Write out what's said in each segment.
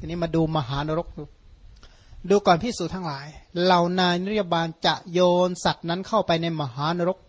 ทีนี้มาดูมหานรกดูก่อนภิกษุทั้งหลายเหล่านายนิรยาบาลจะโยนสัตว์นั้นเข้าไปในมหานรก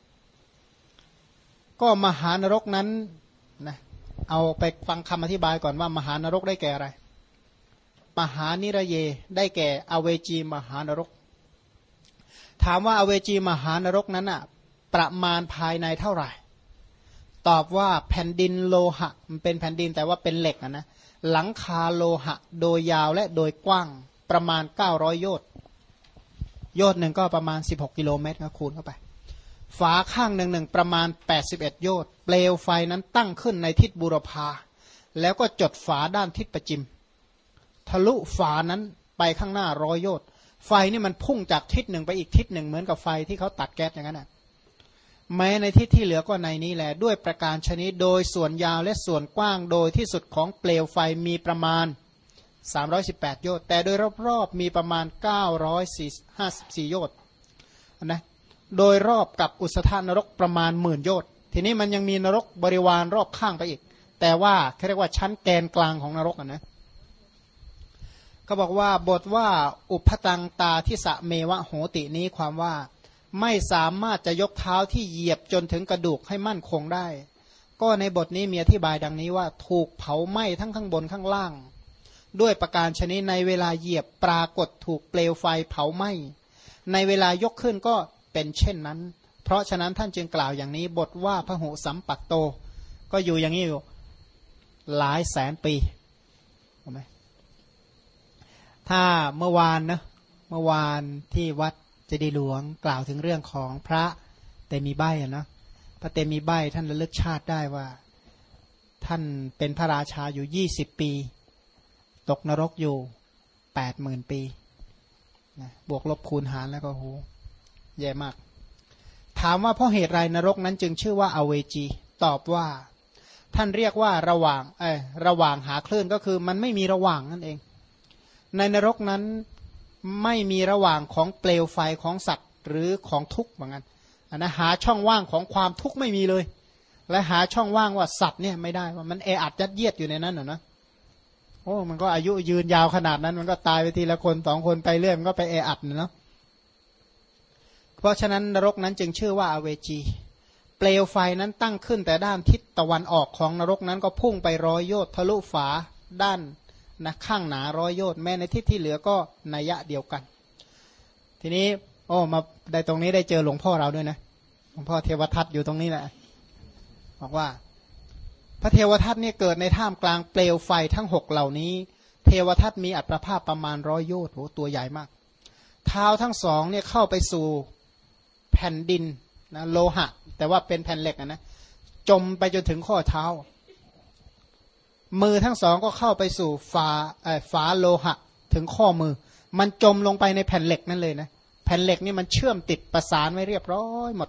ก็มหานรกนั้นนะเอาไปฟังคำอธิบายก่อนว่ามหานรกได้แก่อะไรมหานิระเยได้แก่อเวจีมหานรกถามว่าอเวจีมหานรกนั้นอ่ะประมาณภายในเท่าไหร่ตอบว่าแผ่นดินโลหะมันเป็นแผ่นดินแต่ว่าเป็นเหล็กนะหลังคาโลหะโดยยาวและโดยกว้างประมาณ900โยชน์โยชน์หนึ่งก็ประมาณ16กิโลเมตรก็คูณเข้าไปฝาข้างหนึ่งประมาณ81โยชน์เปลวไฟนั้นตั้งขึ้นในทิศบูรพาแล้วก็จดฝาด้านทิศประจิมทะลุฝานั้นไปข้างหน้า100โยชน์ไฟนี่มันพุ่งจากทิศหนึ่งไปอีกทิศหนึ่งเหมือนกับไฟที่เขาตัดแก๊สอย่างนั้นนะแม้ในทิศที่เหลือก็ในนี้แหละด้วยประการชนิดโดยส่วนยาวและส่วนกว้างโดยที่สุดของเปลวไฟมีประมาณ318โยชน์แต่โดยรอบๆมีประมาณ954โยชน์นะโดยรอบกับอุสธานรกประมาณ10,000โยชน์ทีนี้มันยังมีนรกบริวารรอบข้างไปอีกแต่ว่าเขาเรียกว่าชั้นแกนกลางของนรกนะเขาบอกว่าบทว่าอุปตังตาทิสะเมวะโหตินี้ความว่าไม่สามารถจะยกเท้าที่เหยียบจนถึงกระดูกให้มั่นคงได้ก็ในบทนี้มีอธิบายดังนี้ว่าถูกเผาไหม้ทั้งข้างบนข้างล่างด้วยประการชนิดในเวลาเหยียบปรากฏถูกเปลวไฟเผาไหม้ในเวลายกขึ้นก็เป็นเช่นนั้นเพราะฉะนั้นท่านจึงกล่าวอย่างนี้บทว่าพหุสัมปัตโตก็อยู่อย่างนี้อยู่หลายแสนปีเห็นไหมถ้าเมื่อวานนะเมื่อวานที่วัดเจดีย์หลวงกล่าวถึงเรื่องของพระเตมีใบนะพระเตมีใบท่านระลึกชาติได้ว่าท่านเป็นพระราชาอยู่20ปีตกนรกอยู่80,000 ปีนะบวกลบคูณหารแล้วก็โหแย่มากถามว่าเพราะเหตุไรนรกนั้นจึงชื่อว่าอเวจีตอบว่าท่านเรียกว่าระหว่างหาคลื่นก็คือมันไม่มีระหว่างนั่นเองในนรกนั้นไม่มีระหว่างของเปลวไฟของสัตว์หรือของทุกข์เหมือนกันนะหาช่องว่างของความทุกข์ไม่มีเลยและหาช่องว่างว่าสัตว์เนี่ยไม่ได้ว่ามันแออัดยัดเยียดอยู่ในนั้นนะโอ้มันก็อายุยืนยาวขนาดนั้นมันก็ตายไปทีละคน2คนไปเรื่อยมันก็ไปแออัดเนาะเพราะฉะนั้นนรกนั้นจึงชื่อว่าอเวจีเปลวไฟนั้นตั้งขึ้นแต่ด้านทิศตะวันออกของนรกนั้นก็พุ่งไป100โยชน์ทะลุฝาด้านนะข้างหนา100โยชน์แม้ในทิศที่เหลือก็นัยยะเดียวกันทีนี้โอ้มาได้ตรงนี้ได้เจอหลวงพ่อเราด้วยนะหลวงพ่อเทวทัตอยู่ตรงนี้แหละบอกว่าพระเทวทัตเนี่ยเกิดในท่ามกลางเปลวไฟทั้ง6เหล่านี้เทวทัตมีอัตภาพประมาณ100โยชน์โหตัวใหญ่มากเท้าทั้งสองเนี่ยเข้าไปสู่แผ่นดินนะโลหะแต่ว่าเป็นแผ่นเหล็กนะจมไปจนถึงข้อเท้ามือทั้งสองก็เข้าไปสู่ฝาโลหะถึงข้อมือมันจมลงไปในแผ่นเหล็กนั่นเลยนะแผ่นเหล็กนี่มันเชื่อมติดประสานไว้เรียบร้อยหมด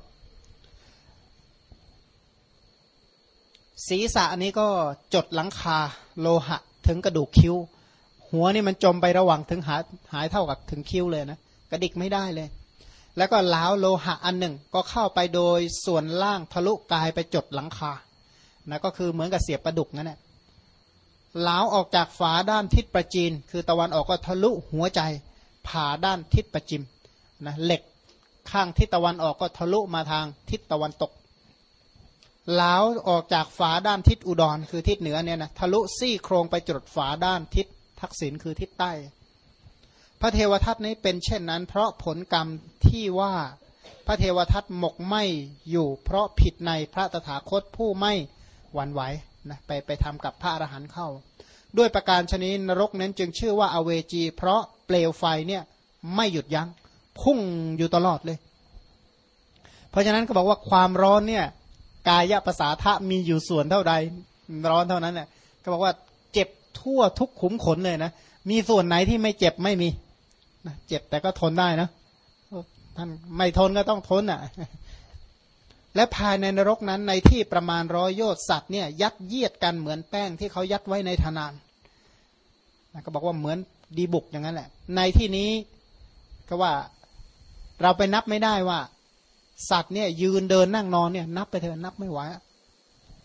ศีรษะนี้ก็จดหลังคาโลหะถึงกระดูกคิ้วหัวนี่มันจมไประหว่างถึงหายเท่ากับถึงคิ้วเลยนะกระดิกไม่ได้เลยแล้วก็ล้าวโลหะอันหนึ่งก็เข้าไปโดยส่วนล่างทะลุกายไปจดหลังคานะก็คือเหมือนกับเสียบปลาดุกนั่นแหละล้าวออกจากฝาด้านทิศประจีนคือตะวันออกก็ทะลุหัวใจผ่าด้านทิศประจิมนะเหล็กข้างทิศตะวันออกก็ทะลุมาทางทิศตะวันตกล้าวออกจากฝาด้านทิศอุดรคือทิศเหนือเนี่ยนะทะลุซี่โครงไปจดฝาด้านทิศทักษิณคือทิศใต้พระเทวทัตนี้เป็นเช่นนั้นเพราะผลกรรมที่ว่าพระเทวทัตหมกไหมอยู่เพราะผิดในพระตถาคตผู้ไม่หวั่นไหวนะไปทำกับพระอรหันต์เข้าด้วยประการชนิดนรกนั้นจึงชื่อว่าอเวจีเพราะเปลวไฟเนี่ยไม่หยุดยั้งพุ่งอยู่ตลอดเลยเพราะฉะนั้นก็บอกว่าความร้อนเนี่ยกายภาษาทะมีอยู่ส่วนเท่าใดร้อนเท่านั้นเนี่ยก็บอกว่าเจ็บทั่วทุกขุมขนเลยนะมีส่วนไหนที่ไม่เจ็บไม่มีนะเจ็บแต่ก็ทนได้นะท่านไม่ทนก็ต้องทนอ่ะและภายในนรกนั้นในที่ประมาณ100โยชน์สัตว์เนี่ยยัดเยียดกันเหมือนแป้งที่เขายัดไว้ในธนานนะก็บอกว่าเหมือนดีบุกอย่างนั้นแหละในที่นี้ก็ว่าเราไปนับไม่ได้ว่าสัตว์เนี่ยยืนเดินนั่งนอนเนี่ยนับไปเถอะนับไม่ไหว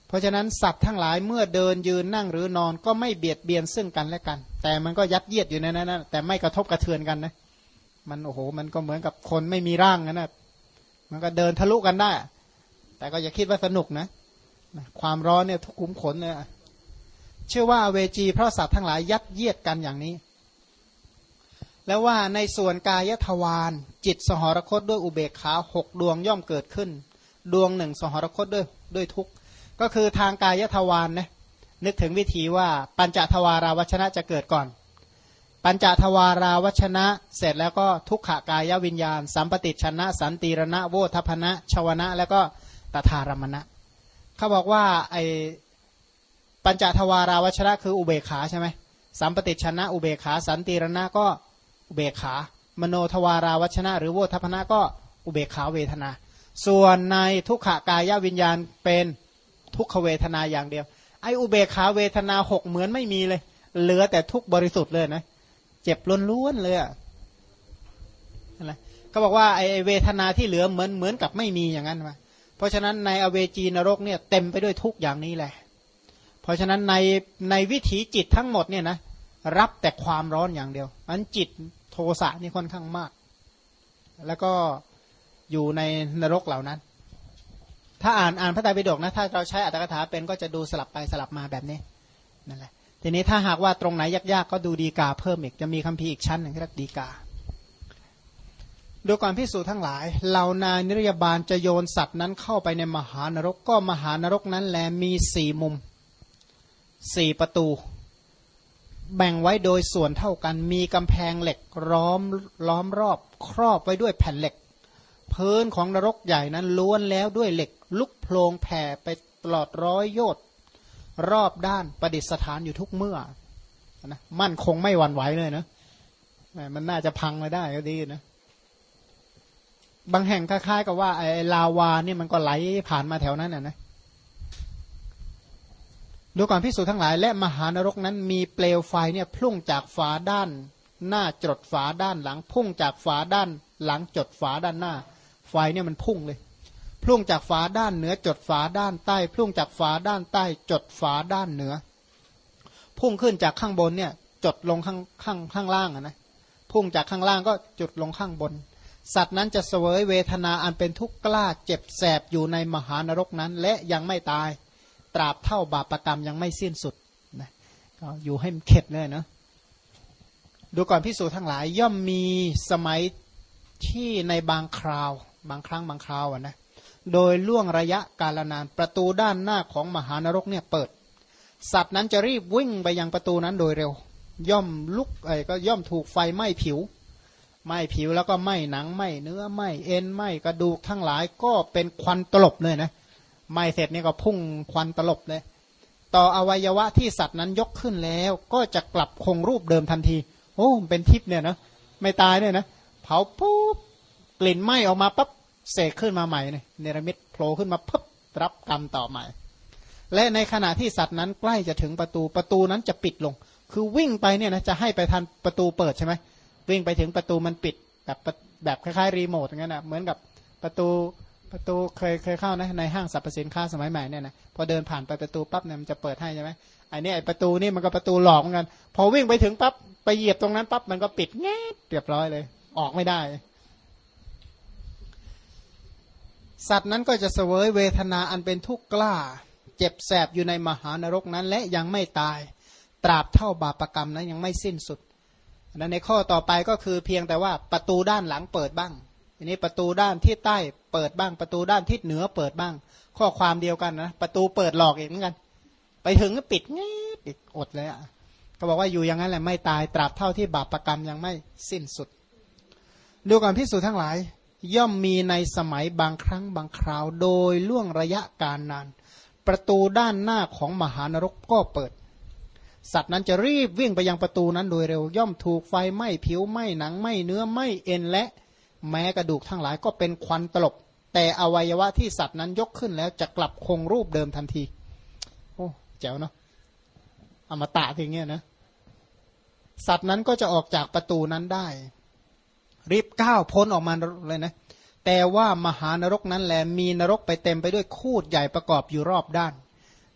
เพราะฉะนั้นสัตว์ทั้งหลายเมื่อเดินยืนนั่งหรือนอนก็ไม่เบียดเบียนซึ่งกันและกัน แต่มันก็ยัดเยียดอยู่ในนั้นนะแต่ไม่กระทบกระเทือนกันนะมันโอ้โหมันก็เหมือนกับคนไม่มีร่างนะมันก็เดินทะลุกันได้แต่ก็อย่าคิดว่าสนุกนะความร้อนเนี่ยทุกขุมขนเลยเชื่อว่าอเวจีเพราะสัตว์ทั้งหลายยัดเยียดกันอย่างนี้แล้วว่าในส่วนกายทวารจิตสหรคตด้วยอุเบกขา6ดวงย่อมเกิดขึ้นดวงหนึ่งสหรคตด้วยทุกข์ก็คือทางกายทวารนะนึกถึงวิธีว่าปัญจทวาราวชนะจะเกิดก่อนปัญจทวาราวชนะเสร็จแล้วก็ทุกขกายวิญญาณสัมปติชนะสันติรณะโวทัพนะชวนะแล้วก็ตถารมณะเขาบอกว่าไอปัญจทวาราวชนะคืออุเบกขาใช่ไหมสัมปติชนะอุเบกขาสันติรณะก็อุเบกขามโนทวาราวชนะหรือโวทัพนะก็อุเบกขาเวทนาส่วนในทุกขกายวิญญาณเป็นทุกขเวทนาอย่างเดียวไออุเบกขาเวทนา6เหมือนไม่มีเลยเหลือแต่ทุกบริสุทธิ์เลยนะเจ็บล้วนๆเลยอะไรก็บอกว่าไอเวทนาที่เหลือเหมือนกับไม่มีอย่างนั้นมาเพราะฉะนั้นในอเวจีนรกเนี่ยเต็มไปด้วยทุกอย่างนี้แหละเพราะฉะนั้นในวิถีจิตทั้งหมดเนี่ยนะรับแต่ความร้อนอย่างเดียวอันจิตโทสะนี่ค่อนข้างมากแล้วก็อยู่ในนรกเหล่านั้นถ้าอ่านพระไตรปิฎกนะถ้าเราใช้อัตถกถาเป็นก็จะดูสลับไปสลับมาแบบนี้นั่นแหละทีนี้ถ้าหากว่าตรงไหนยากๆก็ดูฎีกาเพิ่มอีกจะมีคัมภีร์อีกชั้นหนึ่งเรียกฎีกาดูก่อนภิกษุทั้งหลายเหล่านายนิรยาบาลจะโยนสัตว์นั้นเข้าไปในมหานรกก็มหานรกนั้นแลมี4มุม4ประตูแบ่งไว้โดยส่วนเท่ากันมีกำแพงเหล็กล้อมรอบครอบไว้ด้วยแผ่นเหล็กพื้นของนรกใหญ่นั้นล้วนแล้วด้วยเหล็กลุกโพลงแผ่ไปตลอด100 โยชน์รอบด้านประดิษฐานอยู่ทุกเมื่อนะมั่นคงไม่หวั่นไหวเลยนะมันน่าจะพังมาได้ก็ดีนะบางแห่งคล้ายๆกับว่าไอ้ลาวานี่มันก็ไหลผ่านมาแถวนั้นนะดูก่อนภิกษุทั้งหลายและมหานรกนั้นมีเปลวไฟเนี่ยพุ่งจากฝาด้านหน้าจดฝาด้านหลังพุ่งจากฝาด้านหลังจดฝาด้านหน้าไฟเนี่ยมันพุ่งเลยพุ่งจากฝาด้านเหนือจดฝาด้านใต้พุ่งจากฝาด้านใต้จดฝาด้านเหนือพุ่งขึ้นจากข้างบนเนี่ยจดลงข้างล่างนะพุ่งจากข้างล่างก็จุดลงข้างบนสัตว์นั้นจะเสวยเวทนาอันเป็นทุกข์กล้าเจ็บแสบอยู่ในมหานรกนั้นและยังไม่ตายตราบเท่าบาปกรรมยังไม่สิ้นสุดนะก็อยู่ให้มันเข็ดเลยนะดูก่อนภิกษุทั้งหลายย่อมมีสมัยที่ในบางคราวบางครั้งบางคราวนะโดยล่วงระยะกาลนานประตูด้านหน้าของมหานรกเนี่ยเปิดสัตว์นั้นจะรีบวิ่งไปยังประตูนั้นโดยเร็วย่อมลุกก็ย่อมถูกไฟไหม้ผิวแล้วก็ไหม้หนังไหม้เนื้อไหม้เอ็นไหม้กระดูกทั้งหลายก็เป็นควันตลบเลยนะไหม้เสร็จนี่ก็พุ่งควันตลบเลยต่ออวัยวะที่สัตว์นั้นยกขึ้นแล้วก็จะกลับคงรูปเดิมทันทีโอ้เป็นทิพย์เนี่ยนะไม่ตายเนี่ยนะเผาปุ๊บกลิ่นไหม้ออกมาปั๊บเสกขึ้นมาใหม่เนี่ยเนรมิตโผล่ขึ้นมาปุ๊บรับกรรมต่อใหม่และในขณะที่สัตว์นั้นใกล้จะถึงประตูนั้นจะปิดลงคือวิ่งไปเนี่ยนะจะให้ไปทันประตูเปิดใช่ไหมวิ่งไปถึงประตูมันปิดแบบคล้ายๆรีโมทอย่างนั้นนะเหมือนกับประตูเคยเข้านะในห้างสรรพสินค้าสมัยใหม่เนี่ยนะพอเดินผ่านไปประตูปั๊บเนี่ยมันจะเปิดให้ใช่ไหมไอ้นี่ไอ้ประตูนี่มันก็ประตูหลอกเหมือนกันพอวิ่งไปถึงปั๊บไปเหยียบตรงนั้นปั๊บมันก็ปิดแง่เรียบร้อยเลยออกไม่ได้สัตว์นั้นก็จะเสวยเวทนาอันเป็นทุกข์กล้าเจ็บแสบอยู่ในมหานรกนั้นและยังไม่ตายตราบเท่าบาปกรรมนั้นยังไม่สิ้นสุดในข้อต่อไปก็คือเพียงแต่ว่าประตูด้านหลังเปิดบ้างทีนี้ประตูด้านที่ใต้เปิดบ้างประตูด้านทิศเหนือเปิดบ้างข้อความเดียวกันนะประตูเปิดหลอกอีกเหมือนกันไปถึงก็ปิดงี้ปิดอดเลยอ่ะก็บอกว่าอยู่อย่างนั้นแหละไม่ตายตราบเท่าที่บาปกรรมยังไม่สิ้นสุดดูก่อนภิกษุทั้งหลายย่อมมีในสมัยบางครั้งบางคราวโดยล่วงระยะการนานประตูด้านหน้าของมหานรกก็เปิดสัตว์นั้นจะรีบวิ่งไปยังประตูนั้นโดยเร็วย่อมถูกไฟไหม้ผิวไหม้หนังไหม้เนื้อไหม้เอ็นและแม้กระดูกทั้งหลายก็เป็นควันตลบแต่อวัยวะที่สัตว์นั้นยกขึ้นแล้วจะกลับคงรูปเดิมทันทีโอ้แจ๋วเนาะอมตะทีเงี้ยนะสัตว์นั้นก็จะออกจากประตูนั้นได้รีบก้าวพ้นออกมาเลยนะแต่ว่ามหานรกนั้นแหละมีนรกไปเต็มไปด้วยคูดใหญ่ประกอบอยู่รอบด้าน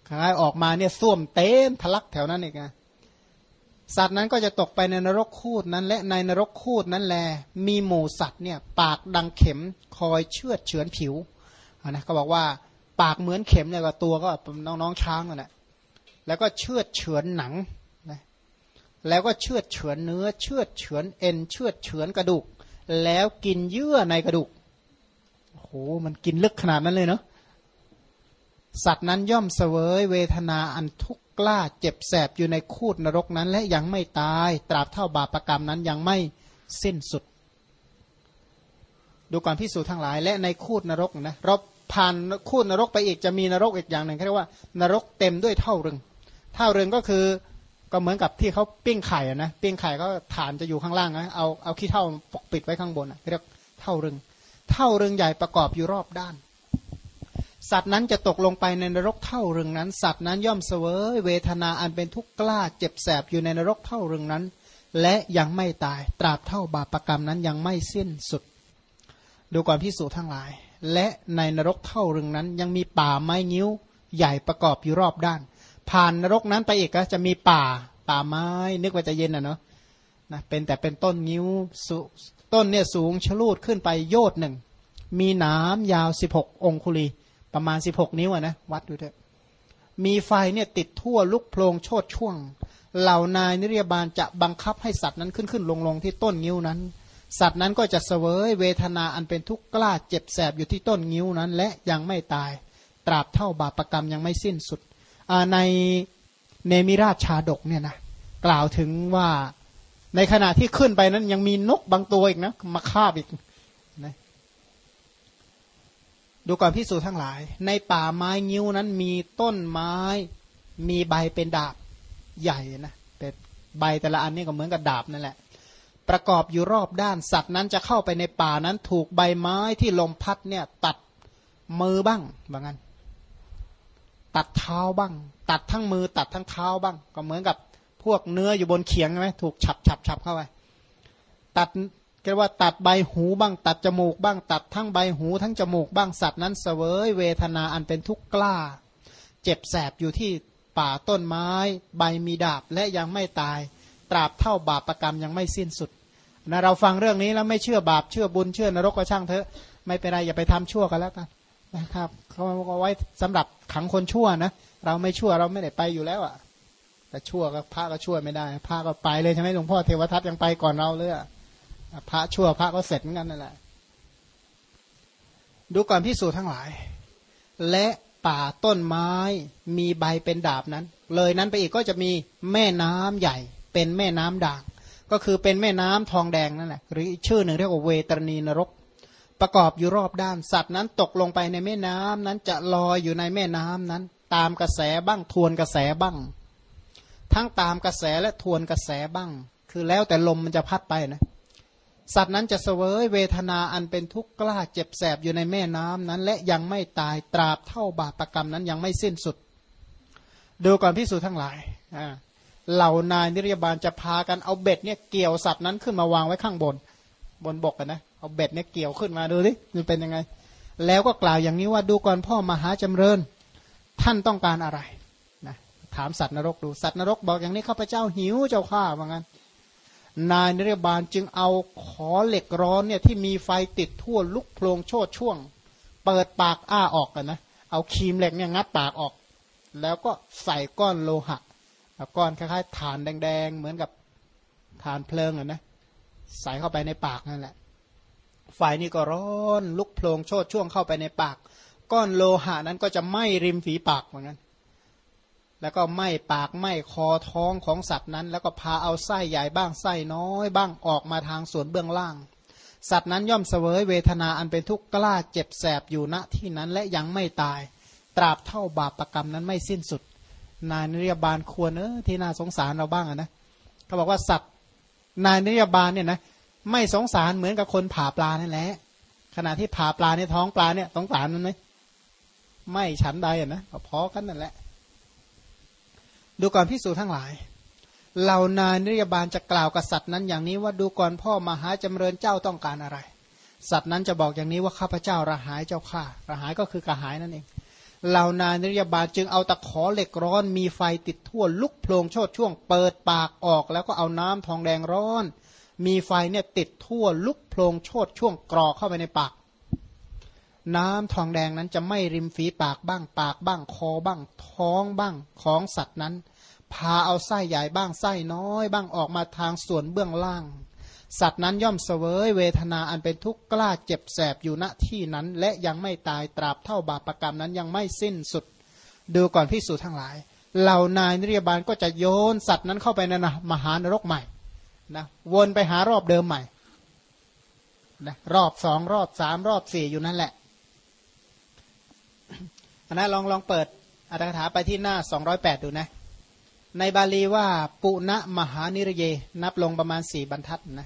คล้ายออกมาเนี่ยส้วมเต็มทะลักแถวนั้นเองนะสัตว์นั้นก็จะตกไปในนรกคูดนั้นและในนรกคูดนั้นแลมีหมู่สัตว์เนี่ยปากดังเข็มคอยเชือดเฉือนผิวนะก็บอกว่าปากเหมือนเข็มเนี่ยก็ตัวก็น้องๆช้างน่ะแล้วก็เชือดเฉือนหนังนะแล้วก็เชือดเฉือนเนื้อเชือดเฉือนเอ็นเชือดเฉือนกระดูกแล้วกินเยื่อในกระดูกโอ้โหมันกินลึกขนาดนั้นเลยเนาะสัตว์นั้นย่อมเสวยเวทนาอันทุกข์กล้าเจ็บแสบอยู่ในคูดนรกนั้นและยังไม่ตายตราบเท่าบาปกรรมนั้นยังไม่สิ้นสุดดูก่อนพิสูจน์ทั้งหลายและในคูดนรกนะเราผ่านคูดนรกไปอีกจะมีนรกอีกอย่างหนึ่งเขาเรียกว่านรกเต็มด้วยเท่ารึงเท่ารึงก็คือก็เหมือนกับที่เขาปิ้งไข่นะปิ้งไข่ก็ฐานจะอยู่ข้างล่างนะเอาขี้เท่าปกปิดไว้ข้างบนเรียกเท่ารึงเท่ารึงใหญ่ประกอบอยู่รอบด้านสัตว์นั้นจะตกลงไปในนรกเท่ารึงนั้นสัตว์นั้นย่อมเสวยเวทนาอันเป็นทุกข์กล้าเจ็บแสบอยู่ในนรกเท่ารึงนั้นและยังไม่ตายตราบเท่าบาปกรรมนั้นยังไม่สิ้นสุดดูก่อนพิสูจน์ทั้งหลายและในนรกเท่ารึงนั้นยังมีป่าไม้งิ้วใหญ่ประกอบอยู่รอบด้านผ่านนรกนั้นไปอีกก็จะมีป่าไม้นึกว่าจะเย็นเนาะนะเป็นต้นงิ้วต้นเนี่ยสูงชะลูดขึ้นไปโยชน์หนึ่งมีหนามยาว16องคุลีประมาณ16นิ้วนะวัดดูเถอะมีไฟเนี่ยติดทั่วลุกโพลงโชดช่วงเหล่านายนิรยาบาลจะบังคับให้สัตว์นั้นขึ้นลงที่ต้นงิ้วนั้นสัตว์นั้นก็จะเสวยเวทนาอันเป็นทุกข์กล้าเจ็บแสบอยู่ที่ต้นงิ้วนั้นและยังไม่ตายตราบเท่าบาปกรรมยังไม่สิ้นสุดในเนมิราชชาดกเนี่ยนะกล่าวถึงว่าในขณะที่ขึ้นไปนั้นยังมีนกบางตัวอีกนะมาคาบอีกนะดูก่อนพิสูจน์ทั้งหลายในป่าไม้งิ้วนั้นมีต้นไม้มีใบเป็นดาบใหญ่นะแต่ใบแต่ละอันนี่ก็เหมือนกับดาบนั่นแหละประกอบอยู่รอบด้านสัตว์นั้นจะเข้าไปในป่านั้นถูกใบไม้ที่ลมพัดเนี่ยตัดมือบ้างบางอันตัดเท้าบ้างตัดทั้งมือตัดทั้งเท้าบ้างก็เหมือนกับพวกเนื้ออยู่บนเขียงใช่ไหมถูกฉับเข้าไปตัดเรียกว่าตัดใบหูบ้างตัดจมูกบ้างตัดทั้งใบหูทั้งจมูกบ้างสัตว์นั้นเสวยเวทนาอันเป็นทุกข์กล้าเจ็บแสบอยู่ที่ป่าต้นไม้ใบมีดาบและยังไม่ตายตราบเท่าบาปกรรมยังไม่สิ้นสุดนะเราฟังเรื่องนี้แล้วไม่เชื่อบาปเชื่อบุญเชื่อนรกก็ช่างเถอะไม่เป็นไรอย่าไปทำชั่วกันแล้วกันนะครับเขาเอาไว้สำหรับขังคนชั่วนะเราไม่ชั่วเราไม่ได้ไปอยู่แล้วอ่ะแต่ชั่วก็พระก็ช่วยไม่ได้พระก็ไปเลยใช่ไหมหลวงพ่อเทวทัตยังไปก่อนเราเลยพระชั่วพระก็เสร็จเหมือนกันนั่นแหละดูก่อนพิสูจน์ทั้งหลายและป่าต้นไม้มีใบเป็นดาบนั้นเลยนั้นไปอีกก็จะมีแม่น้ำใหญ่เป็นแม่น้ำด่างก็คือเป็นแม่น้ำทองแดงนั่นแหละหรือชื่อหนึ่งเรียกว่าเวตรณีนรกประกอบอยู่รอบด้านสัตว์นั้นตกลงไปในแม่น้ำนั้นจะลอยอยู่ในแม่น้ำนั้นตามกระแสบ้างทวนกระแสบ้างทั้งตามกระแสและทวนกระแสบ้างคือแล้วแต่ลมมันจะพัดไปนะสัตว์นั้นจะเสวยเวทนาอันเป็นทุกข์กล้าเจ็บแสบอยู่ในแม่น้ำนั้นและยังไม่ตายตราบเท่าบาปกรรมนั้นยังไม่สิ้นสุดดูก่อนพิสูจน์ทั้งหลายเหล่านายนิรยาบาลจะพากันเอาเบ็ดเนี่ยเกี่ยวสัตว์นั้นขึ้นมาวางไว้ข้างบนบกกันนะเอาเบ็ดเนี่ยเกี่ยวขึ้นมาดูสิมันเป็นยังไงแล้วก็กล่าวอย่างนี้ว่าดูก่อนพ่อมหาจำเริญท่านต้องการอะไรนะถามสัตว์นรกดูสัตว์นรกบอกอย่างนี้ข้าพเจ้าหิวเจ้าข้าว่างั้นนายนิรยาบาลจึงเอาขอเหล็กร้อนเนี่ยที่มีไฟติดทั่วลุกโพลงโชดช่วงเปิดปากอ้าออกกันนะเอาครีมเหล็กเนี่ยงัดปากออกแล้วก็ใส่ก้อนโลหะก้อนคล้ายๆถ่านแดงๆเหมือนกับถ่านเพลิงนะใส่เข้าไปในปากนั่นแหละไฟนี่ก็ร้อนลุกโพลงโชดช่วงเข้าไปในปากก้อนโลหะนั้นก็จะไหม้ริมฝีปากเหมือนกันแล้วก็ไหม้ปากไหม้คอท้องของสัตว์นั้นแล้วก็พาเอาไส้ใหญ่บ้างไส้น้อยบ้างออกมาทางส่วนเบื้องล่างสัตว์นั้นย่อมเสวยเวทนาอันเป็นทุกข์กล้าเจ็บแสบอยู่ณที่นั้นและยังไม่ตายตราบเท่าบาปกรรมนั้นไม่สิ้นสุดนายนิรยาบาลควรที่น่าสงสารเราบ้างนะเขาบอกว่าสัตว์นายนิรยาบาลเนี่ยนะไม่สงสารเหมือนกับคนผ่าปลานั่นแหละขณะที่ผ่าปลาในท้องปลาเนี่ยสงสารมันไหมไม่ฉันใดนะพอกันนั่นแหละดูก่อนภิกษุทั้งหลายเหล่านายนิรยาบาลจะกล่าวกับสัตว์นั้นอย่างนี้ว่าดูก่อนพ่อมหาจำเริญเจ้าต้องการอะไรสัตว์นั้นจะบอกอย่างนี้ว่าข้าพเจ้าระหายเจ้าข้าระหายก็คือกระหายนั่นเองเหล่านายนิรยาบาลจึงเอาตะขอเหล็กร้อนมีไฟติดทั่วลุกโพลงโชติช่วงเปิดปากออกแล้วก็เอาน้ำทองแดงร้อนมีไฟเนี่ยติดทั่วลุกโพลงโชติช่วงกรอกเข้าไปในปากน้ำทองแดงนั้นจะไม่ริมฝีปากบ้างปากบ้างคอบ้างท้องบ้างของสัตว์นั้นพาเอาไส้ใหญ่บ้างไส้น้อยบ้างออกมาทางส่วนเบื้องล่างสัตว์นั้นย่อมเสวยเวทนาอันเป็นทุกข์กล้าเจ็บแสบอยู่ณที่นั้นและยังไม่ตายตราบเท่าบาปกรรมนั้นยังไม่สิ้นสุดดูก่อนภิกษุทั้งหลายเหล่านายนิรยาบาลก็จะโยนสัตว์นั้นเข้าไปในมหานรกใหม่นะวนไปหารอบเดิมใหม่นะรอบสองรอบสามรอบสี่อยู่นั่นแหละนะลองเปิดอรรถกถาไปที่หน้า208ดูนะในบาลีว่าปุณะมหานิรเยนับลงประมาณ4บรรทัดนะ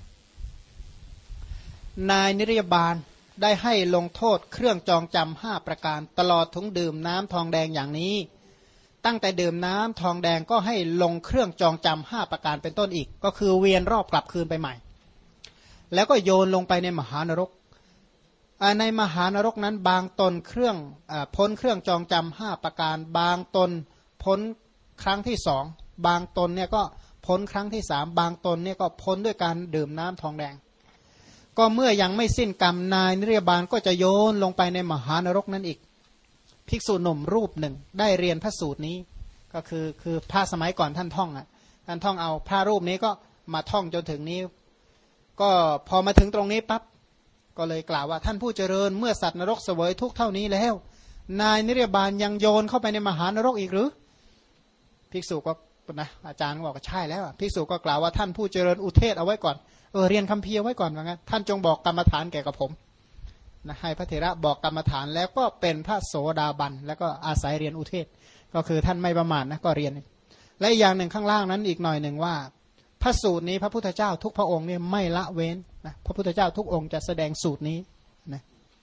นายนิรยาบาลได้ให้ลงโทษเครื่องจองจำ5ประการตลอดถึงดื่มน้ำทองแดงอย่างนี้ตั้งแต่ดื่มน้ำทองแดงก็ให้ลงเครื่องจองจำ5ประการเป็นต้นอีกก็คือเวียนรอบกลับคืนไปใหม่แล้วก็โยนลงไปในมหานรกในมหานรกนั้นบางตนเครื่องพ้นเครื่องจองจำ5ประการบางตนพ้นครั้งที่สองบางตนเนี่ยก็พ้นครั้งที่สามบางตนเนี่ยก็พ้นด้วยการดื่มน้ำทองแดงก็เมื่อยังไม่สิ้นกรรมนายนิรยาบาลก็จะโยนลงไปในมหานรกนั้นอีกภิกษุหนุ่มรูปหนึ่งได้เรียนพระสูตรนี้ก็คือพระสมัยก่อนท่านท่องท่านท่องเอาพระรูปนี้ก็มาท่องจนถึงนี้ก็พอมาถึงตรงนี้ปั๊บก็เลยกล่าวว่าท่านผู้เจริญเมื่อสัตว์นรกเสวยทุกเท่านี้แล้วนายนิรยาบาลยังโยนเข้าไปในมหานรกอีกหรือภิกษุก็นะอาจารย์บอกว่าใช่แล้วภิกษุก็กล่าวว่าท่านผู้เจริญอุเทศเอาไว้ก่อนเรียนคัมภีร์ไว้ก่อนว่างั้นท่านจงบอกกรรมฐานแก่กับผมนะให้พระเถระบอกกรรมฐานแล้วก็เป็นพระโสดาบันแล้วก็อาศัยเรียนอุเทศก็คือท่านไม่ประมาทนะก็เรียนและอีกอย่างหนึ่งข้างล่างนั้นอีกหน่อยหนึ่งว่าพระสูตรนี้พระพุทธเจ้าทุกพระองค์เนี่ยไม่ละเว้นนะพระพุทธเจ้าทุกองค์จะแสดงสูตรนี้นะ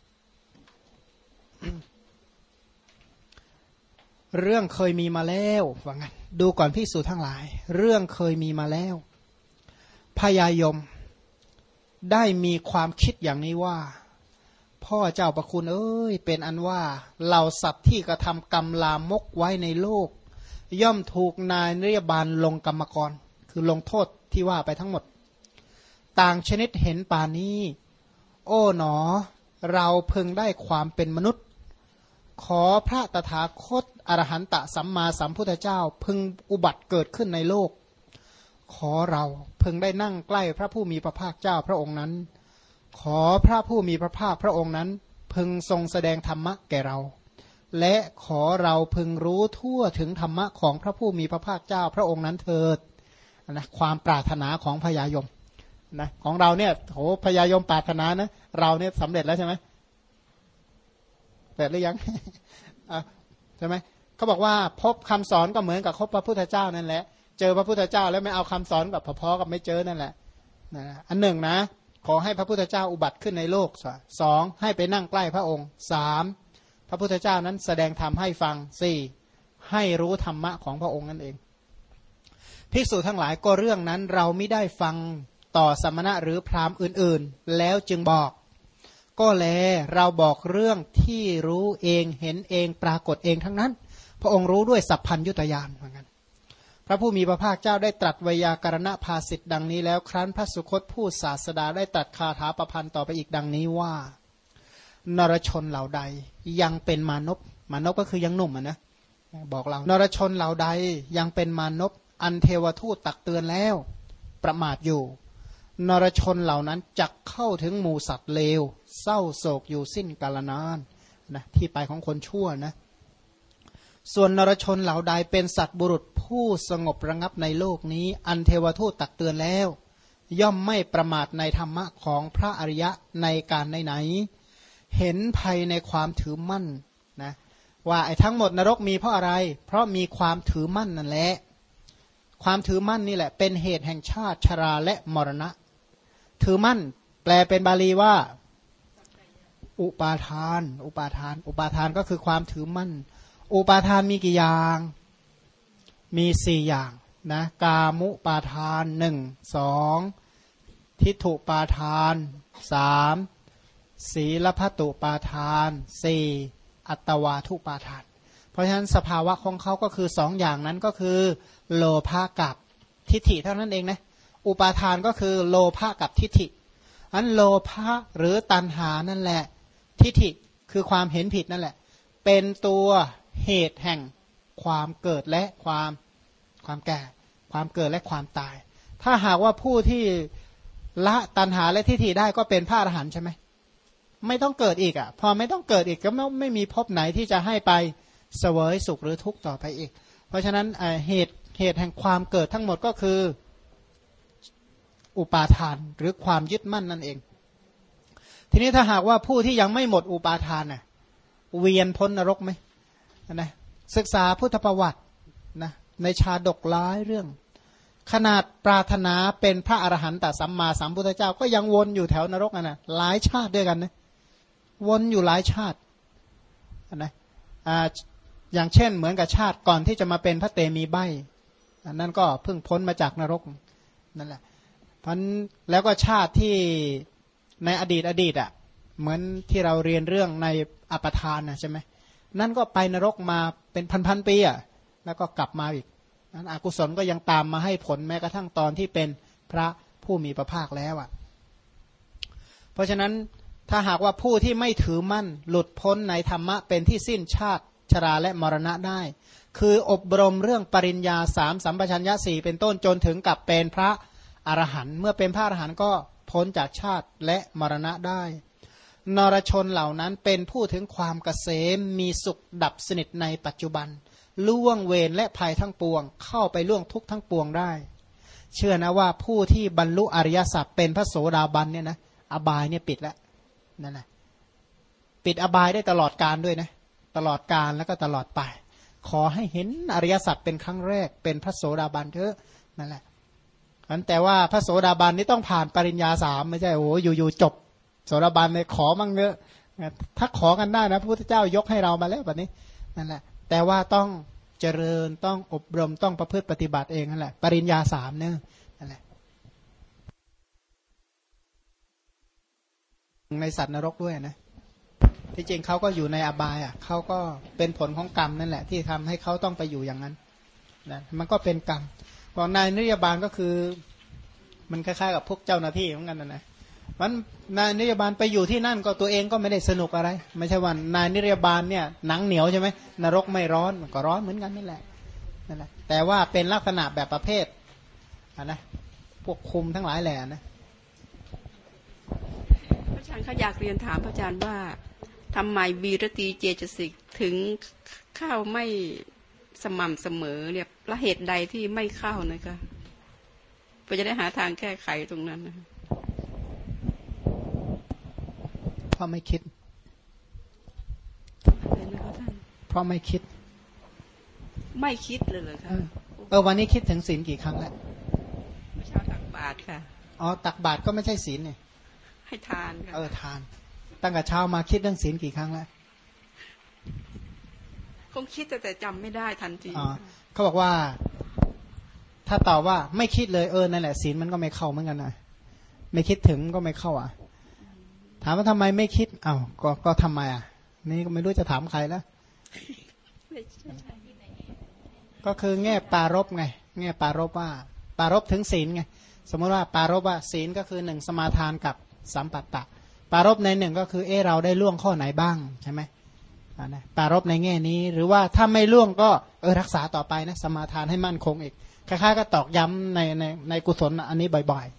เรื่องเคยมีมาแล้วว่างั้นดูก่อนภิกษุทั้งหลายเรื่องเคยมีมาแล้วพญายมได้มีความคิดอย่างนี้ว่าพ่อเจ้าประคุณเอ้ยเป็นอันว่าเหล่าสัตว์ที่กระทำกรรมลามกไว้ในโลกย่อมถูกนายนิรยาบาลลงกรรมกรคือลงโทษที่ว่าไปทั้งหมดต่างชนิดเห็นป่านี้โอ้หนอเราพึงได้ความเป็นมนุษย์ขอพระตถาคตอรหันตสัมมาสัมพุทธเจ้าพึงอุบัติเกิดขึ้นในโลกขอเราพึงได้นั่งใกล้พระผู้มีพระภาคเจ้าพระองค์นั้นขอพระผู้มีพระภาคพระองค์นั้นพึงทรงแสดงธรรมะแก่เราและขอเราพึงรู้ทั่วถึงธรรมะของพระผู้มีพระภาคเจ้าพระองค์นั้นเถิดนะความปรารถนาของพญายมนะของเราเนี่ยโหพญายมปรารถนานะเราเนี่ยสำเร็จแล้วใช่ไหมเสร็จหรือยัง ใช่ไหมเขาบอกว่าพบคำสอนก็เหมือนกับพบพระพุทธเจ้านั่นแหละเจอพระพุทธเจ้าแล้วไม่เอาคำสอนกับพอๆกับไม่เจอนั่นแหละนะอันหนึ่งนะขอให้พระพุทธเจ้าอุบัติขึ้นในโลกสองให้ไปนั่งใกล้พระองค์สามพระพุทธเจ้านั้นแสดงธรรมให้ฟังสี่ให้รู้ธรรมะของพระองค์นั่นเองภิกษุทั้งหลายก็เรื่องนั้นเราไม่ได้ฟังต่อสมณะหรือพราหมณ์อื่นๆแล้วจึงบอกก็แลเราบอกเรื่องที่รู้เองเห็นเองปรากฏเองทั้งนั้นพระองค์รู้ด้วยสัพพัญญุตญาณเหมือนกันพระผู้มีพระภาคเจ้าได้ตรัสไวยากรณภาสิทธิ์ดังนี้แล้วครั้นพระสุคตผู้ศาสดาได้ตรัสคาถาประพันธ์ต่อไปอีกดังนี้ว่านรชนเหล่าใดยังเป็นมานพก็คือยังหนุ่มนะบอกเรานรชนเหล่าใดยังเป็นมานพอันเทวทูตตักเตือนแล้วประมาทอยู่นรชนเหล่านั้นจักเข้าถึงหมู่สัตว์เลวเศร้าโศกอยู่สิ้นกาลนานนะที่ไปของคนชั่วนะส่วนนรชนเหล่าใดเป็นสัตว์บุรุษผู้สงบระงับในโลกนี้อันเทวทูตตักเตือนแล้วย่อมไม่ประมาทในธรรมะของพระอริยะในการไหนเห็นภัยในความถือมั่นนะว่าไอ้ทั้งหมดนรกมีเพราะอะไรเพราะมีความถือมั่นนั่นแหละความถือมั่นนี่แหละเป็นเหตุแห่งชาติชราและมรณะถือมั่นแปลเป็นบาลีว่าอุปาทานก็คือความถือมั่นอุปาทานมีกี่อย่างมี4อย่างนะกามุปาทาน1 2ทิฏฐุปาทาน3ศีลพัตตุปาทาน4อัตตวาทุปาทานเพราะฉะนั้นสภาวะของเขาก็คือสองอย่างนั้นก็คือโลภะกับทิฏฐิเท่านั้นเองนะอุปาทานก็คือโลภะกับทิฏฐิอันโลภะหรือตัณหานั่นแหละทิฏฐิคือความเห็นผิดนั่นแหละเป็นตัวเหตุแห่งความเกิดและความแก่ความเกิดและความตายถ้าหากว่าผู้ที่ละตัณหาและทิฏฐิได้ก็เป็นพระอรหันต์ใช่ไหมไม่ต้องเกิดอีกอ่ะพอไม่ต้องเกิดอีกก็ไม่มีภพไหนที่จะให้ไปเสวยสุขหรือทุกข์ต่อไปอีกเพราะฉะนั้นเหตุแห่งความเกิดทั้งหมดก็คืออุปาทานหรือความยึดมั่นนั่นเองทีนี้ถ้าหากว่าผู้ที่ยังไม่หมดอุปาทานน่ะเวียนพ้นนรกไหมนะศึกษาพุทธประวัตินะในชาดกหลายเรื่องขนาดปรารถนาเป็นพระอรหันตสัมมาสัมพุทธเจ้าก็ยังวนอยู่แถวนรกนะหลายชาติด้วยกันนะวนอยู่หลายชาตินะอย่างเช่นเหมือนกับชาติก่อนที่จะมาเป็นพระเตมีใบนั่นก็เพิ่งพ้นมาจากนรกนั่นแหละพันแล้วก็ชาติที่ในอดีตอ่ะเหมือนที่เราเรียนเรื่องในอปทานนะใช่ไหมนั่นก็ไปนรกมาเป็นพันปีอ่ะแล้วก็กลับมาอีกนั้นอกุศลก็ยังตามมาให้ผลแม้กระทั่งตอนที่เป็นพระผู้มีพระภาคแล้วอ่ะเพราะฉะนั้นถ้าหากว่าผู้ที่ไม่ถือมั่นหลุดพ้นในธรรมะเป็นที่สิ้นชาติชราและมรณะได้คืออบรมเรื่องปริญญา3สัมปชัญญะ4เป็นต้นจนถึงกับเป็นพระอรหันต์เมื่อเป็นพระอรหันต์ก็พ้นจากชาติและมรณะได้นรชนเหล่านั้นเป็นผู้ถึงความเกษมมีสุขดับสนิทในปัจจุบันล่วงเวรและภัยทั้งปวงเข้าไปล่วงทุกข์ทั้งปวงได้เชื่อนะว่าผู้ที่บรรลุอริยสัจเป็นพระโสดาบันเนี่ยนะอบายเนี่ยปิดแล้วนั่นนะปิดอบายได้ตลอดกาลด้วยนะตลอดกาลแล้วก็ตลอดไปขอให้เห็นอริยสัจเป็นครั้งแรกเป็นพระโสดาบันเถอะนั่นแหละแต่ว่าพระโสดาบันนี่ต้องผ่านปริญญา3ไม่ใช่โอ้อยู่ๆจบโสดาบันเลยขอมั่งเยอะถ้าขอกันได้นะพระพุทธเจ้ายกให้เรามาแล้วแบบนี้นั่นแหละแต่ว่าต้องเจริญต้องอบรมต้องประพฤติปฏิบัติเองนั่นแหละปริญญา3เนี่ยนั่นแหละในสัตว์นรกด้วยนะที่จริงเขาก็อยู่ในอบายอ่ะเขาก็เป็นผลของกรรมนั่นแหละที่ทำให้เขาต้องไปอยู่อย่างนั้นนะมันก็เป็นกรรมบอกนายนิยบาลก็คือมันคล้ายๆกับพวกเจ้าหน้าที่เหมือนกันนะมันนายนิยบาลไปอยู่ที่นั่นก็ตัวเองก็ไม่ได้สนุกอะไรไม่ใช่ว่านายนิยบาลเนี่ยหนังเหนียวใช่ไหมนรกไม่ร้อนก็ร้อนเหมือนกันนั่นแหละแต่ว่าเป็นลักษณะแบบประเภทนะพวกคุมทั้งหลายแหล่นะพระอาจารย์เขาอยากเรียนถามพระอาจารย์ว่าทำไมวีรตีเจตสิกถึงเข้าไม่สม่ำเสมอเนี่ยละเหตุใดที่ไม่เข้านะคะเพื่อจะได้หาทางแก้ไขตรงนั้นนะเพราะไม่คิดเพราะไม่คิดเลยเหรอคะวันนี้คิดถึงศีลกี่ครั้งแล้วเมื่อเช้าตักบาตรค่ะอ๋อตักบาตรก็ไม่ใช่ศีลเนี่ยให้ทานค่ะทานตั้งแต่เช้ามาคิดเรื่องศีลกี่ครั้งแล้วคงคิดแต่จำไม่ได้ทันทีเขาบอกว่าถ้าตอบว่าไม่คิดเลยนั่นแหละศีลมันก็ไม่เข้าเหมือนกันนะไม่คิดถึงก็ไม่เข้าอ่ะถามว่าทำไมไม่คิดก็ทำไมนี่ก็ไม่รู้จะถามใครแล้วก็คือแง่ปารภไงแง่ปารภว่าปารภถึงศีลไงสมมติว่าปารภว่าศีลก็คือ1สมาทานกับสัมปัตตะปารภใน1ก็คือเราได้ล่วงข้อไหนบ้างใช่ไหมปารภในแง่นี้หรือว่าถ้าไม่ล่วงก็รักษาต่อไปนะสมาทานให้มั่นคงอีกคล้ายๆก็ตอกย้ำในกุศลอันนี้บ่อย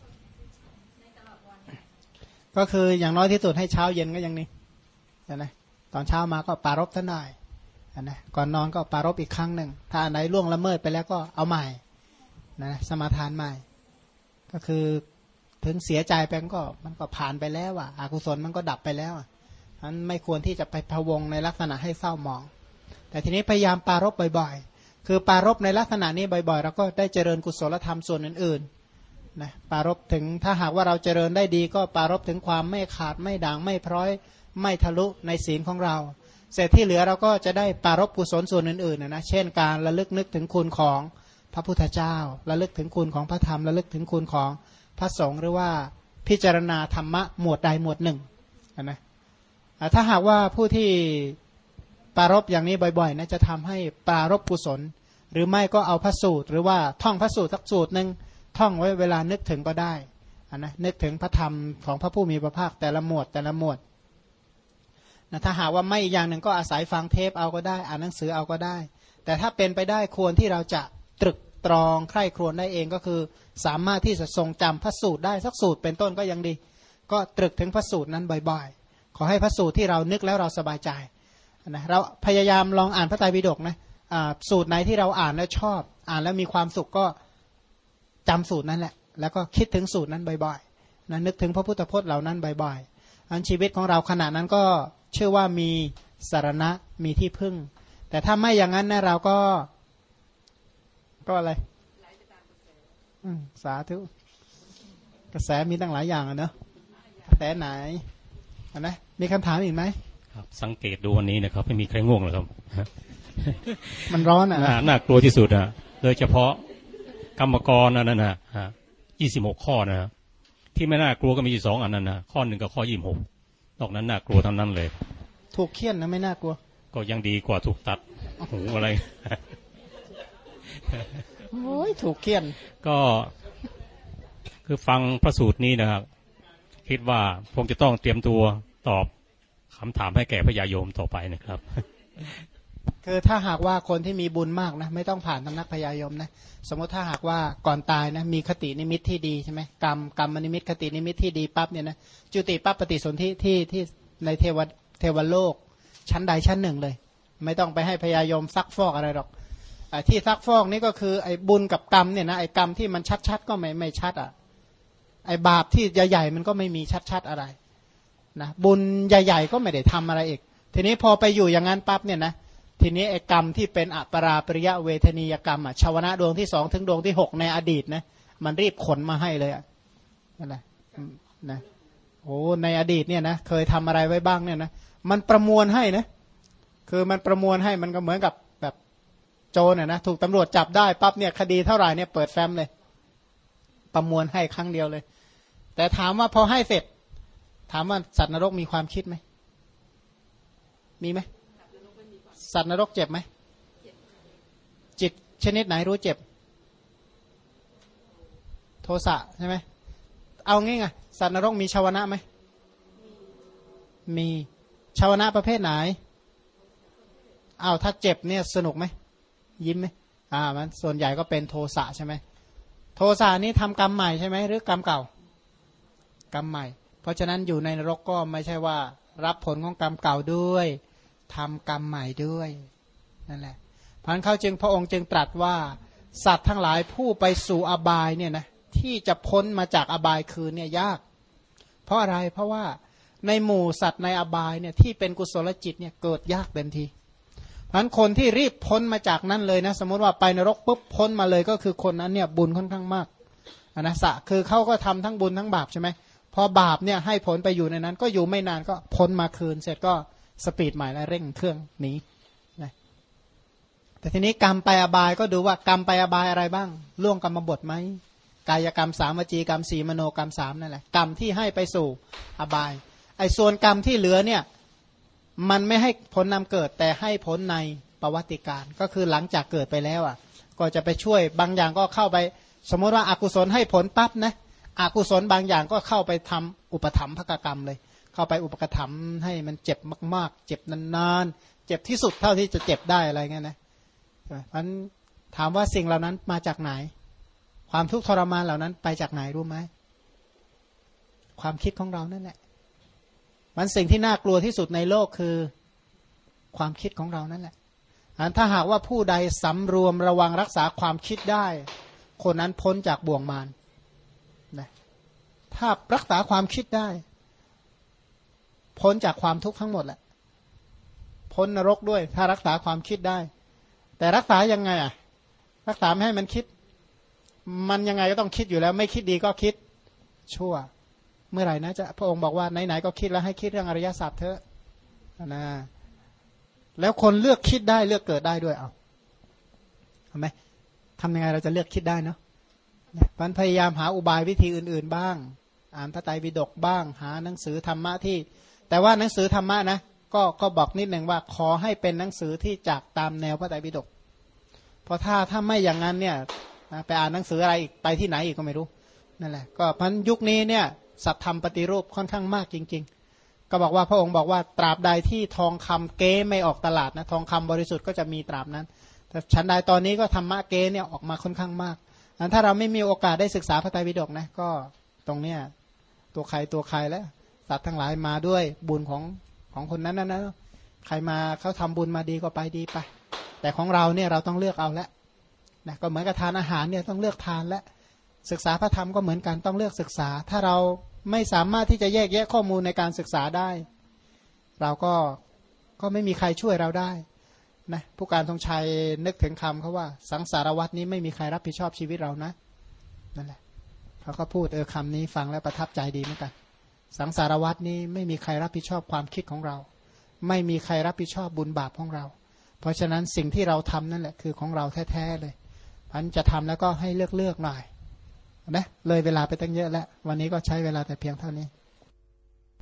ๆก็คืออย่างน้อยที่สุดให้เช้าเย็นก็ยังนี้นะตอนเช้ามาก็ปารภท่านได้นะก่อนนอนก็ปารภอีกครั้งหนึ่งถ้าไหนล่วงละเมิดไปแล้วก็เอาใหม่นะสมาทานใหม่ก็คือถึงเสียใจไปมันก็ผ่านไปแล้วอกุศลมันก็ดับไปแล้วนั้นไม่ควรที่จะไปพะวงในลักษณะให้เศร้าหมองแต่ทีนี้พยายามปารภบ่อยๆคือปารภในลักษณะนี้บ่อยๆเราก็ได้เจริญกุศลธรรมส่วนอื่นๆนะปารภถึงถ้าหากว่าเราเจริญได้ดีก็ปารภถึงความไม่ขาดไม่ด่างไม่พร้อยไม่ทะลุในศีลของเราเสร็จที่เหลือเราก็จะได้ปารภกุศลส่วนอื่นๆนะเช่นการระลึกนึกถึงคุณของพระพุทธเจ้าระลึกถึงคุณของพระธรรมระลึกถึงคุณของพระสงฆ์หรือว่าพิจารณาธรรมะหมวดใดหมวดหนึ่งนะถ้าหากว่าผู้ที่ปรารภอย่างนี้บ่อยๆนะจะทำให้ปรารภกุศลหรือไม่ก็เอาพระสูตรหรือว่าท่องพระสูตรสักสูตรหนึ่งท่องไว้เวลานึกถึงก็ได้นะนึกถึงพระธรรมของพระผู้มีพระภาคแต่ละหมวดแต่ละหมวดนะถ้าหากว่าไม่อย่างหนึ่งก็อาศัยฟังเทปเอาก็ได้อ่านหนังสือเอาก็ได้แต่ถ้าเป็นไปได้ควรที่เราจะตรึกตรองใคร่ครวญได้เองก็คือสามารถที่จะทรงจำพระสูตรได้สักสูตรเป็นต้นก็ยังดีก็ตรึกถึงพระสูตรนั้นบ่อยๆขอให้พระสูตรที่เรานึกแล้วเราสบายใจนะเราพยายามลองอ่านพระไตรปิฎกนะสูตรไหนที่เราอ่านแล้วชอบอ่านแล้วมีความสุขก็จำสูตรนั้นแหละแล้วก็คิดถึงสูตรนั้นบ่อยๆนะนึกถึงพระพุทธพจน์เหล่านั้นบ่อยๆอันชีวิตของเราขณะนั้นก็เชื่อว่ามีสรณะมีที่พึ่งแต่ถ้าไม่อย่างนั้นนะเราก็อะไรสาธุกระแสมีตั้งหลายอย่างอ่ะเนอะกระแสไหนนะมีคำถามอีกไหมครับสังเกตดูวันนี้นะครับไม่มีใครง่วงเลยครับมันร้อนอ่ะน่ากลัวที่สุดอ่ะโดยเฉพาะกรรมกรนั่นนะ26 ข้อนะที่ไม่น่ากลัวก็มี2อันนั้นนะข้อ1กับข้อ26นอกนั้นน่ากลัวทั้งนั้นเลยถูกเคี่ยนนะไม่น่ากลัวก็ยังดีกว่าถูกตัดหูอะไรโอ้ยถูกเคี่ยนก็คือฟังพระสูตรนี้นะครับคิดว่าคงจะต้องเตรียมตัวตอบคำถามให้แก่พระญาโยมต่อไปนะครับคือถ้าหากว่าคนที่มีบุญมากนะไม่ต้องผ่านสำนักพญายมนะสมมติถ้าหากว่าก่อนตายนะมีคตินิมิตที่ดีใช่ไหมกรรมนิมิตคตินิมิตที่ดีปั๊บเนี่ยนะจุติปั๊บปฏิสนธิที่ในเทวโลกชั้นใดชั้นหนึ่งเลยไม่ต้องไปให้พญายมซักฟอกอะไรหรอกที่ซักฟอกนี่ก็คือไอ้บุญกับกรรมเนี่ยนะไอ้กรรมที่มันชัดๆก็ไม่ชัดอ่ะไอ้บาปที่ใหญ่ๆมันก็ไม่มีชัดๆอะไรนะบุญใหญ่ๆก็ไม่ได้ทำอะไรอีกทีนี้พอไปอยู่อย่างนั้นปั๊บเนี่ยนะทีนี้ไอ้กรรมที่เป็นอปราปริยเวทนียกรรมชาวนะดวงที่2ถึงดวงที่6ในอดีตนะมันรีบขนมาให้เลยนั่นแหละนะโอ้ในอดีตเนี่ยนะเคยทำอะไรไว้บ้างเนี่ยนะมันประมวลให้นะคือมันประมวลให้มันก็เหมือนกับแบบโจรนะถูกตำรวจจับได้ปั๊บเนี่ยคดีเท่าไหร่เนี่ยเปิดแฟ้มเลยประมวลให้ครั้งเดียวเลยแต่ถามว่าพอให้เสร็จถามว่าสัตว์นรกมีความคิดไหมมีไหมสัตว์นรกเจ็บไหมจิตชนิดไหนรู้เจ็บโทสะใช่ไหมเอางี้ไงสัตว์นรกมีชาวนะไหมมีชาวนะประเภทไหนอ้าวถ้าเจ็บเนี่ยสนุกไหมยิ้มไหมมันส่วนใหญ่ก็เป็นโทสะใช่ไหมโทสะนี้ทำกรรมใหม่ใช่ไหมหรือกรรมเก่ากรรมใหม่เพราะฉะนั้นอยู่ในนรกก็ไม่ใช่ว่ารับผลของกรรมเก่าด้วยทำกรรมใหม่ด้วยนั่นแหละพันเขาจึงพระองค์จึงตรัสว่าสัตว์ทั้งหลายผู้ไปสู่อบายเนี่ยนะที่จะพ้นมาจากอบายคืนเนี่ยยากเพราะอะไรเพราะว่าในหมู่สัตว์ในอบายเนี่ยที่เป็นกุศลจิตเนี่ยเกิดยากเต็มทีพันคนที่รีบพ้นมาจากนั้นเลยนะสมมติว่าไปนรกปุ๊บพ้นมาเลยก็คือคนนั้นเนี่ยบุญค่อนข้างมากนะสะคือเขาก็ทำทั้งบุญทั้งบาปใช่ไหมพอบาปเนี่ยให้ผลไปอยู่ในนั้นก็อยู่ไม่นานก็พ้นมาคืนเสร็จก็สปีดใหม่แล้วเร่งเครื่องหนีนะแต่ทีนี้กรรมไปอบายก็ดูว่ากรรมไปอบายอะไรบ้างล่วงกรรมบทไหมกายกรรม3วจีกรรม4มโนกรรม3นั่นแหละกรรมที่ให้ไปสู่อบายไอ้ส่วนกรรมที่เหลือเนี่ยมันไม่ให้ผลนำเกิดแต่ให้ผลในประวัติการก็คือหลังจากเกิดไปแล้วก็จะไปช่วยบางอย่างก็เข้าไปสมมติว่าอากุศลให้ผลปั๊บนะอกุศลบางอย่างก็เข้าไปทำอุปถัมภกกรรมเลยเข้าไปอุปกถัมภ์ให้มันเจ็บมากๆเจ็บนานๆเจ็บที่สุดเท่าที่จะเจ็บได้อะไรเงี้ยนะเพราะฉะนั้นถามว่าสิ่งเหล่านั้นมาจากไหนความทุกข์ทรมานเหล่านั้นไปจากไหนรู้ไหมความคิดของเรานั่นแหละมันสิ่งที่น่ากลัวที่สุดในโลกคือความคิดของเรานั่นแหละถ้าหากว่าผู้ใดสำรวมระวังรักษาความคิดได้คนนั้นพ้นจากบ่วงมารนะถ้ารักษาความคิดได้พ้นจากความทุกข์ทั้งหมดแหละพ้นนรกด้วยถ้ารักษาความคิดได้แต่รักษายังไงรักษาไม่ให้มันคิดมันยังไงก็ต้องคิดอยู่แล้วไม่คิดดีก็คิดชั่วเมื่อไหร่นะจะพระองค์บอกว่าไหนๆก็คิดแล้วให้คิดเรื่องอริยสัจเถอะนะแล้วคนเลือกคิดได้เลือกเกิดได้ด้วยเอาเห็นไหมทำยังไงเราจะเลือกคิดได้เนาะมันพยายามหาอุบายวิธีอื่นๆบ้างอ่านพระไตรปิฎกบ้างหาหนังสือธรรมะที่แต่ว่าหนังสือธรรมะนะก็บอกนิดหนึ่งว่าขอให้เป็นหนังสือที่จากตามแนวพระไตรปิฎกเพราะถ้าไม่อย่างนั้นเนี่ยไปอ่านหนังสืออะไรอีกไปที่ไหนอีกก็ไม่รู้นั่นแหละก็พันยุคนี้เนี่ยสัตธรรมปฏิรูปค่อนข้างมากจริงๆก็บอกว่าพระองค์บอกว่าตราบใดที่ทองคำเก๊ไม่ออกตลาดนะทองคำบริสุทธิ์ก็จะมีตราบนั้นแต่ชั้นใดตอนนี้ก็ธรรมะเก๊เนี่ยออกมาค่อนข้างมากถ้าเราไม่มีโอกาสได้ศึกษาพระไตรปิฎกนะก็ตรงเนี้ยตัวใครแล้วสัตว์ทั้งหลายมาด้วยบุญของคนนั้นนะใครมาเขาทำบุญมาดีก็ไปดีไปแต่ของเราเนี่ยเราต้องเลือกเอาละนะก็เหมือนกับทานอาหารเนี่ยต้องเลือกทานและศึกษาพระธรรมก็เหมือนกันต้องเลือกศึกษาถ้าเราไม่สามารถที่จะแยกแยะข้อมูลในการศึกษาได้เราก็ไม่มีใครช่วยเราได้นะผู้การธงชัยนึกถึงคำเขาว่าสังสารวัฏนี้ไม่มีใครรับผิดชอบชีวิตเรานะนั่นแหละเขาก็พูดคำนี้ฟังแล้วประทับใจดีเหมือนกันสังสารวัฏนี้ไม่มีใครรับผิดชอบความคิดของเราไม่มีใครรับผิดชอบบุญบาปของเราเพราะฉะนั้นสิ่งที่เราทำนั่นแหละคือของเราแท้ๆเลยพันจะทำแล้วก็ให้เลือกหน่อยนะเลยเวลาไปตั้งเยอะแล้ววันนี้ก็ใช้เวลาแต่เพียงเท่านี้